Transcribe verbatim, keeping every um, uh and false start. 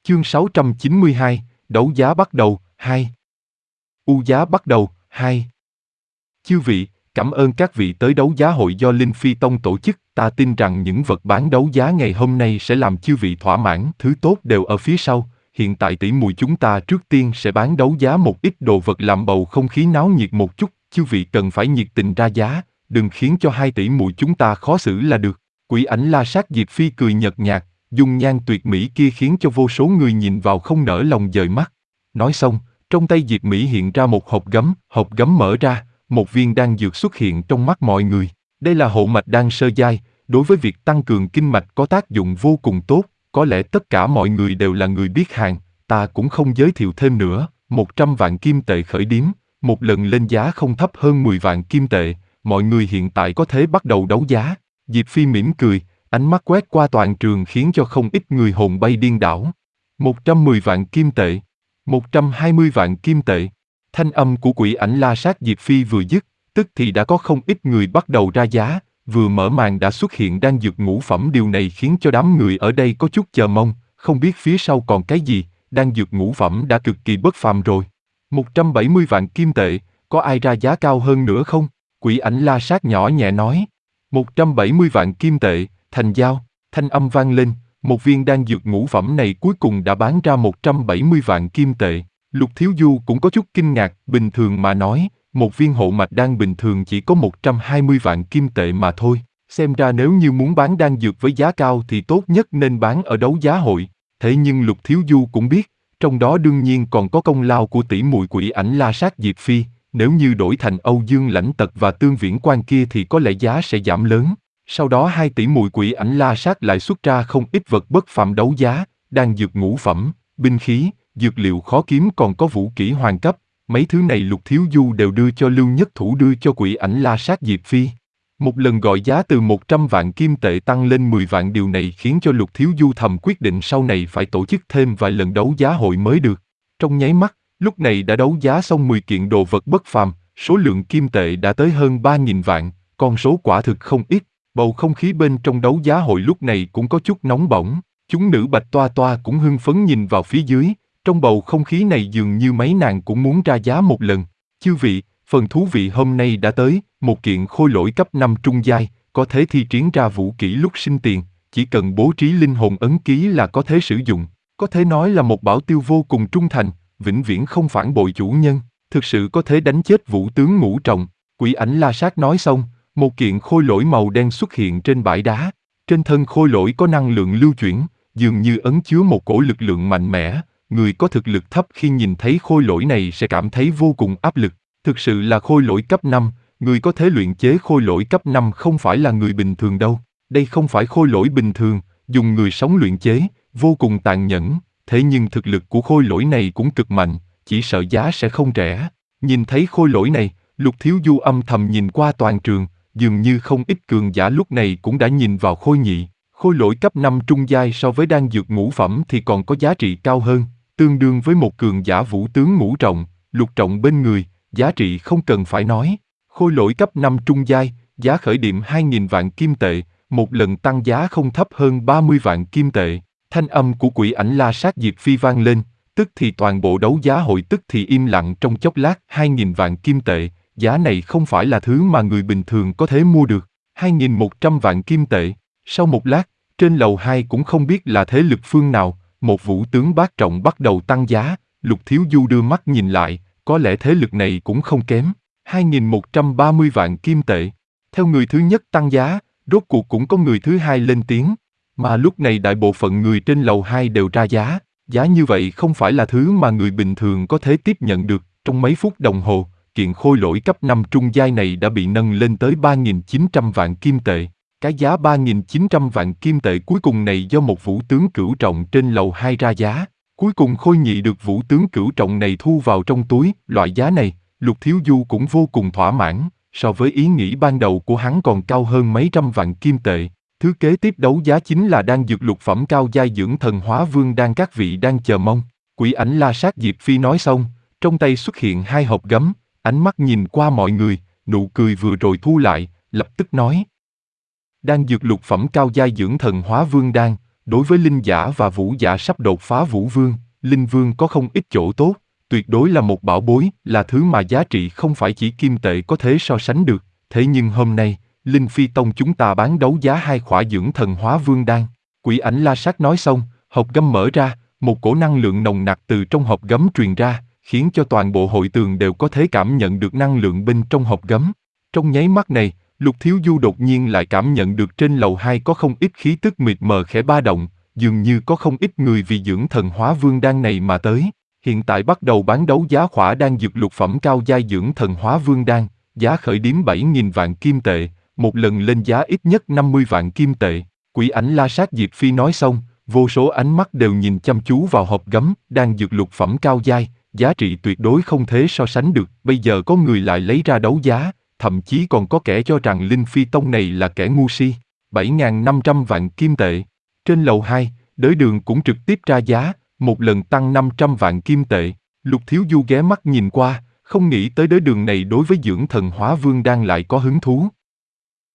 Chương sáu trăm chín mươi hai, đấu giá bắt đầu, hai. U giá bắt đầu, hai. Chư vị, cảm ơn các vị tới đấu giá hội do Linh Phi Tông tổ chức, ta tin rằng những vật bán đấu giá ngày hôm nay sẽ làm chư vị thỏa mãn, thứ tốt đều ở phía sau. Hiện tại tỷ muội chúng ta trước tiên sẽ bán đấu giá một ít đồ vật làm bầu không khí náo nhiệt một chút, chư vị cần phải nhiệt tình ra giá, đừng khiến cho hai tỷ muội chúng ta khó xử là được. Quỷ ảnh La Sát Diệp Phi cười nhợt nhạt, dung nhan tuyệt mỹ kia khiến cho vô số người nhìn vào không nỡ lòng dời mắt. Nói xong, trong tay Diệp Mỹ hiện ra một hộp gấm, hộp gấm mở ra, một viên đan dược xuất hiện trong mắt mọi người. Đây là hộ mạch đan sơ giai, đối với việc tăng cường kinh mạch có tác dụng vô cùng tốt, có lẽ tất cả mọi người đều là người biết hàng, ta cũng không giới thiệu thêm nữa, một trăm vạn kim tệ khởi điếm, một lần lên giá không thấp hơn mười vạn kim tệ, mọi người hiện tại có thể bắt đầu đấu giá. Diệp Phi mỉm cười, ánh mắt quét qua toàn trường khiến cho không ít người hồn bay điên đảo. một trăm mười vạn kim tệ, một trăm hai mươi vạn kim tệ. Thanh âm của quỷ ảnh La Sát Diệp Phi vừa dứt, tức thì đã có không ít người bắt đầu ra giá, vừa mở màn đã xuất hiện đan dược ngũ phẩm, điều này khiến cho đám người ở đây có chút chờ mong, không biết phía sau còn cái gì, đan dược ngũ phẩm đã cực kỳ bất phàm rồi. một trăm bảy mươi vạn kim tệ, có ai ra giá cao hơn nữa không? Quỷ ảnh La Sát nhỏ nhẹ nói. một trăm bảy mươi vạn kim tệ, thành giao, thanh âm vang lên, một viên đan dược ngũ phẩm này cuối cùng đã bán ra một trăm bảy mươi vạn kim tệ. Lục Thiếu Du cũng có chút kinh ngạc, bình thường mà nói, một viên hộ mạch đan bình thường chỉ có một trăm hai mươi vạn kim tệ mà thôi. Xem ra nếu như muốn bán đan dược với giá cao thì tốt nhất nên bán ở đấu giá hội. Thế nhưng Lục Thiếu Du cũng biết, trong đó đương nhiên còn có công lao của tỷ muội quỷ ảnh La Sát Diệp Phi. Nếu như đổi thành Âu Dương Lãnh Tật và Tương Viễn Quan kia thì có lẽ giá sẽ giảm lớn. Sau đó hai tỷ muội quỷ ảnh La Sát lại xuất ra không ít vật bất phàm đấu giá, đan dược ngũ phẩm, binh khí, dược liệu khó kiếm, còn có vũ kỹ hoàng cấp. Mấy thứ này Lục Thiếu Du đều đưa cho Lưu Nhất Thủ đưa cho quỷ ảnh La Sát Diệp Phi. Một lần gọi giá từ một trăm vạn kim tệ tăng lên mười vạn, điều này khiến cho Lục Thiếu Du thầm quyết định sau này phải tổ chức thêm vài lần đấu giá hội mới được. Trong nháy mắt, lúc này đã đấu giá xong mười kiện đồ vật bất phàm, số lượng kim tệ đã tới hơn ba nghìn vạn, con số quả thực không ít. Bầu không khí bên trong đấu giá hội lúc này cũng có chút nóng bỏng, chúng nữ Bạch Toa Toa cũng hưng phấn nhìn vào phía dưới, trong bầu không khí này dường như mấy nàng cũng muốn ra giá một lần. Chư vị, phần thú vị hôm nay đã tới, một kiện khôi lỗi cấp năm trung giai, có thể thi triển ra vũ kỹ lúc sinh tiền, chỉ cần bố trí linh hồn ấn ký là có thể sử dụng, có thể nói là một bảo tiêu vô cùng trung thành, vĩnh viễn không phản bội chủ nhân, thực sự có thể đánh chết vũ tướng Ngũ Trọng. Quỷ ảnh La Sát nói xong, một kiện khôi lỗi màu đen xuất hiện trên bãi đá, trên thân khôi lỗi có năng lượng lưu chuyển, dường như ẩn chứa một cổ lực lượng mạnh mẽ, người có thực lực thấp khi nhìn thấy khôi lỗi này sẽ cảm thấy vô cùng áp lực. Thực sự là khôi lỗi cấp năm, người có thể luyện chế khôi lỗi cấp năm không phải là người bình thường đâu, đây không phải khôi lỗi bình thường, dùng người sống luyện chế, vô cùng tàn nhẫn, thế nhưng thực lực của khôi lỗi này cũng cực mạnh, chỉ sợ giá sẽ không rẻ. Nhìn thấy khôi lỗi này, Lục Thiếu Du âm thầm nhìn qua toàn trường, dường như không ít cường giả lúc này cũng đã nhìn vào khôi nhị. Khôi lỗi cấp năm trung giai so với đan dược ngũ phẩm thì còn có giá trị cao hơn, tương đương với một cường giả vũ tướng ngũ trọng, lục trọng bên người, giá trị không cần phải nói. Khôi lỗi cấp năm trung giai, giá khởi điểm hai nghìn vạn kim tệ, một lần tăng giá không thấp hơn ba mươi vạn kim tệ. Thanh âm của quỷ ảnh La Sát Diệp Phi vang lên, tức thì toàn bộ đấu giá hội tức thì im lặng trong chốc lát. Hai nghìn vạn kim tệ, giá này không phải là thứ mà người bình thường có thể mua được. Hai nghìn một trăm vạn kim tệ. Sau một lát, trên lầu hai cũng không biết là thế lực phương nào, một vũ tướng bát trọng bắt đầu tăng giá. Lục Thiếu Du đưa mắt nhìn lại, có lẽ thế lực này cũng không kém. Hai nghìn một trăm ba mươi vạn kim tệ. Theo người thứ nhất tăng giá, rốt cuộc cũng có người thứ hai lên tiếng. Mà lúc này đại bộ phận người trên lầu hai đều ra giá. Giá như vậy không phải là thứ mà người bình thường có thể tiếp nhận được. Trong mấy phút đồng hồ, kiện khôi lỗi cấp năm trung giai này đã bị nâng lên tới ba nghìn chín trăm vạn kim tệ. Cái giá ba nghìn chín trăm vạn kim tệ cuối cùng này do một vũ tướng cửu trọng trên lầu hai ra giá. Cuối cùng khôi nhị được vũ tướng cửu trọng này thu vào trong túi. Loại giá này, Lục Thiếu Du cũng vô cùng thỏa mãn, so với ý nghĩ ban đầu của hắn còn cao hơn mấy trăm vạn kim tệ. Thứ kế tiếp đấu giá chính là đan dược lục phẩm cao giai dưỡng thần hóa vương đan, các vị đang chờ mong. Quỷ ảnh La Sát Diệp Phi nói xong, trong tay xuất hiện hai hộp gấm, ánh mắt nhìn qua mọi người, nụ cười vừa rồi thu lại, lập tức nói. Đan dược lục phẩm cao giai dưỡng thần hóa vương đan, đối với linh giả và vũ giả sắp đột phá vũ vương, linh vương có không ít chỗ tốt, tuyệt đối là một bảo bối, là thứ mà giá trị không phải chỉ kim tệ có thể so sánh được. Thế nhưng hôm nay, Linh Phi Tông chúng ta bán đấu giá hai khỏa dưỡng thần hóa vương đan. Quỷ ảnh La Sát nói xong, hộp gấm mở ra, một cổ năng lượng nồng nặc từ trong hộp gấm truyền ra, khiến cho toàn bộ hội tường đều có thể cảm nhận được năng lượng bên trong hộp gấm. Trong nháy mắt này, Lục Thiếu Du đột nhiên lại cảm nhận được trên lầu hai có không ít khí tức mịt mờ khẽ ba động, dường như có không ít người vì dưỡng thần hóa vương đan này mà tới. Hiện tại bắt đầu bán đấu giá khỏa đan dược lục phẩm cao giai dưỡng thần hóa vương đan, giá khởi điểm bảy nghìn vạn kim tệ, một lần lên giá ít nhất năm mươi vạn kim tệ. Quỷ ảnh La Sát Diệp Phi nói xong, vô số ánh mắt đều nhìn chăm chú vào hộp gấm, đan dược lục phẩm cao giai, giá trị tuyệt đối không thể so sánh được. Bây giờ có người lại lấy ra đấu giá, thậm chí còn có kẻ cho rằng Linh Phi Tông này là kẻ ngu si. bảy nghìn năm trăm vạn kim tệ. Trên lầu hai, Đới Đường cũng trực tiếp ra giá, một lần tăng năm trăm vạn kim tệ. Lục Thiếu Du ghé mắt nhìn qua, không nghĩ tới Đới Đường này đối với dưỡng thần hóa vương đan lại có hứng thú.